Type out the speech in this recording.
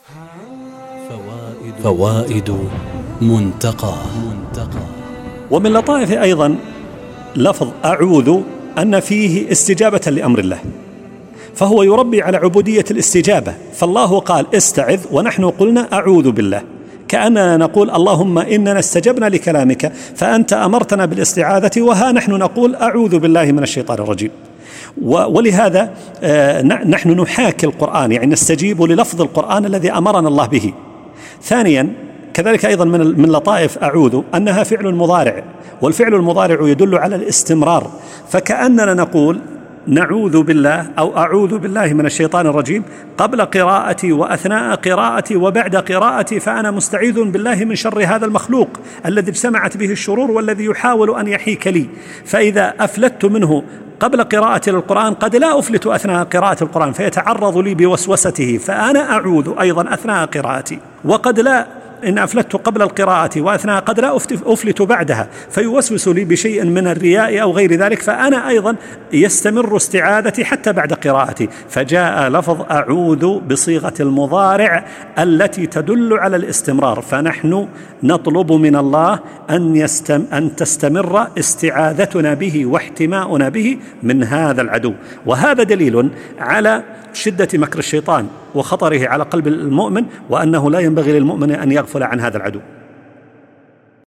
فوائد منتقى. ومن لطائف أيضا لفظ أعوذ أن فيه استجابة لأمر الله، فهو يربي على عبودية الاستجابة. فالله قال استعذ ونحن قلنا أعوذ بالله، كأننا نقول اللهم إننا استجبنا لكلامك فأنت أمرتنا بالاستعاذة، وها نحن نقول أعوذ بالله من الشيطان الرجيم. ولهذا نحن نحاكي القرآن، يعني نستجيب للفظ القرآن الذي أمرنا الله به. ثانيا كذلك أيضا من لطائف أعوذ أنها فعل مضارع، والفعل المضارع يدل على الاستمرار، فكأننا نقول نعوذ بالله أو أعوذ بالله من الشيطان الرجيم قبل قراءتي وأثناء قراءتي وبعد قراءتي، فأنا مستعيذ بالله من شر هذا المخلوق الذي اجتمعت به الشرور والذي يحاول أن يحيك لي. فإذا أفلت منه قبل قراءتي للقرآن قد لا أفلت أثناء قراءة القرآن فيتعرض لي بوسوسته، فأنا أعوذ أيضا أثناء قراءتي. وقد لا إن أفلت قبل القراءة وأثناء قد لا أفلت بعدها فيوسوس لي بشيء من الرياء أو غير ذلك، فأنا أيضا يستمر استعاذتي حتى بعد قراءتي. فجاء لفظ أعوذ بصيغة المضارع التي تدل على الاستمرار، فنحن نطلب من الله أن تستمر استعاذتنا به واحتماؤنا به من هذا العدو. وهذا دليل على شدة مكر الشيطان وخطره على قلب المؤمن، وأنه لا ينبغي للمؤمن أن يغفل عن هذا العدو.